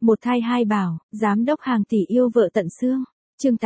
Một thai hai bảo, giám đốc hàng tỷ yêu vợ tận xương. Chương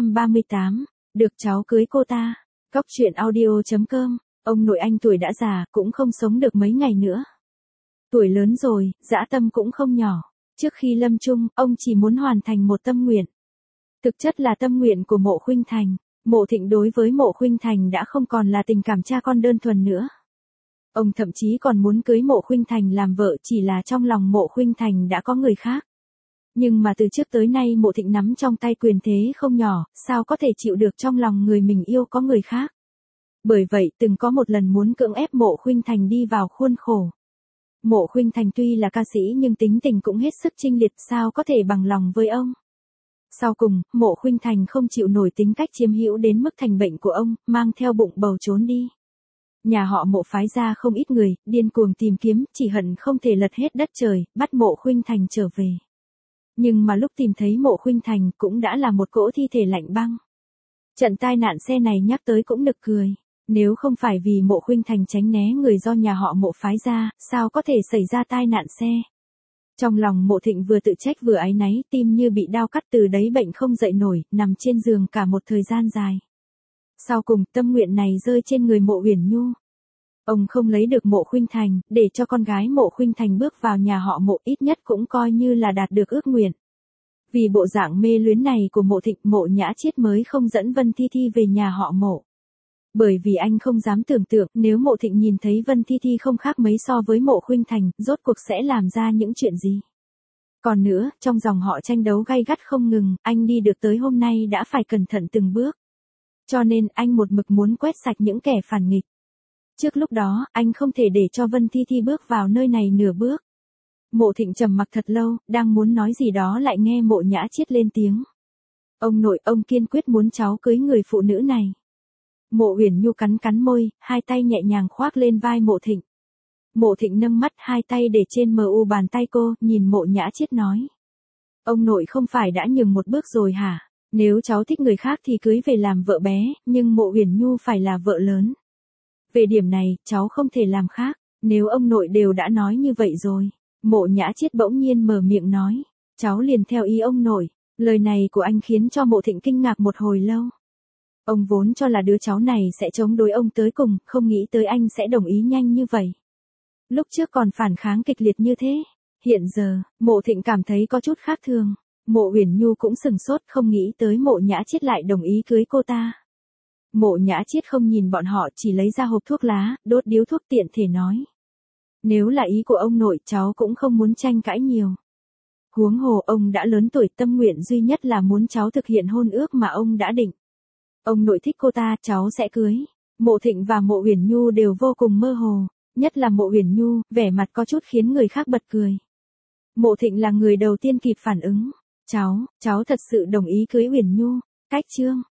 838, được cháu cưới cô ta. Góc truyện audio.com. Ông nội anh tuổi đã già, cũng không sống được mấy ngày nữa. Tuổi lớn rồi, dã tâm cũng không nhỏ. Trước khi lâm chung, ông chỉ muốn hoàn thành một tâm nguyện. Thực chất là tâm nguyện của Mộ Khuynh Thành. Mộ Thịnh đối với Mộ Khuynh Thành đã không còn là tình cảm cha con đơn thuần nữa. Ông thậm chí còn muốn cưới Mộ Khuynh Thành làm vợ, chỉ là trong lòng Mộ Khuynh Thành đã có người khác. Nhưng mà từ trước tới nay Mộ Thịnh nắm trong tay quyền thế không nhỏ, sao có thể chịu được trong lòng người mình yêu có người khác. Bởi vậy từng có một lần muốn cưỡng ép Mộ Khuynh Thành đi vào khuôn khổ. Mộ Khuynh Thành tuy là ca sĩ nhưng tính tình cũng hết sức chinh liệt, sao có thể bằng lòng với ông. Sau cùng, Mộ Khuynh Thành không chịu nổi tính cách chiếm hữu đến mức thành bệnh của ông, mang theo bụng bầu trốn đi. Nhà họ Mộ phái ra không ít người, điên cuồng tìm kiếm, chỉ hận không thể lật hết đất trời, bắt Mộ Khuynh Thành trở về. Nhưng mà lúc tìm thấy Mộ Khuynh Thành cũng đã là một cỗ thi thể lạnh băng. Trận tai nạn xe này nhắc tới cũng nực cười. Nếu không phải vì Mộ Khuynh Thành tránh né người do nhà họ Mộ phái ra, sao có thể xảy ra tai nạn xe. Trong lòng Mộ Thịnh vừa tự trách vừa áy náy, tim như bị đao cắt, từ đấy bệnh không dậy nổi, nằm trên giường cả một thời gian dài. Sau cùng, tâm nguyện này rơi trên người Mộ Uyển Nhu. Ông không lấy được Mộ Khuynh Thành, để cho con gái Mộ Khuynh Thành bước vào nhà họ Mộ, ít nhất cũng coi như là đạt được ước nguyện. Vì bộ dạng mê luyến này của Mộ Thịnh, Mộ Nhã Chiết mới không dẫn Vân Thi Thi về nhà họ Mộ. Bởi vì anh không dám tưởng tượng nếu Mộ Thịnh nhìn thấy Vân Thi Thi không khác mấy so với Mộ Khuynh Thành, rốt cuộc sẽ làm ra những chuyện gì. Còn nữa, trong dòng họ tranh đấu gay gắt không ngừng, anh đi được tới hôm nay đã phải cẩn thận từng bước. Cho nên anh một mực muốn quét sạch những kẻ phản nghịch. Trước lúc đó, anh không thể để cho Vân Thi Thi bước vào nơi này nửa bước. Mộ Thịnh trầm mặc thật lâu, đang muốn nói gì đó lại nghe Mộ Nhã Chiết lên tiếng. Ông nội, ông kiên quyết muốn cháu cưới người phụ nữ này. Mộ Uyển Nhu cắn cắn môi, hai tay nhẹ nhàng khoác lên vai Mộ Thịnh. Mộ Thịnh nâng mắt, hai tay để trên mu bàn tay cô, nhìn Mộ Nhã Chiết nói. Ông nội không phải đã nhường một bước rồi hả? Nếu cháu thích người khác thì cưới về làm vợ bé, nhưng Mộ Uyển Nhu phải là vợ lớn. Về điểm này, cháu không thể làm khác, nếu ông nội đều đã nói như vậy rồi. Mộ Nhã Chiết bỗng nhiên mở miệng nói. Cháu liền theo ý ông nội. Lời này của anh khiến cho Mộ Thịnh kinh ngạc một hồi lâu. Ông vốn cho là đứa cháu này sẽ chống đối ông tới cùng, không nghĩ tới anh sẽ đồng ý nhanh như vậy. Lúc trước còn phản kháng kịch liệt như thế. Hiện giờ, Mộ Thịnh cảm thấy có chút khác thường. Mộ Uyển Nhu cũng sừng sốt, không nghĩ tới Mộ Nhã Chiết lại đồng ý cưới cô ta. Mộ Nhã Chiết không nhìn bọn họ, chỉ lấy ra hộp thuốc lá, đốt điếu thuốc tiện thể nói. Nếu là ý của ông nội, cháu cũng không muốn tranh cãi nhiều. Huống hồ ông đã lớn tuổi, tâm nguyện duy nhất là muốn cháu thực hiện hôn ước mà ông đã định. Ông nội thích cô ta, cháu sẽ cưới. Mộ Thịnh và Mộ Uyển Nhu đều vô cùng mơ hồ, nhất là Mộ Uyển Nhu, vẻ mặt có chút khiến người khác bật cười. Mộ Thịnh là người đầu tiên kịp phản ứng. Cháu thật sự đồng ý cưới Uyển Nhu. Cách chương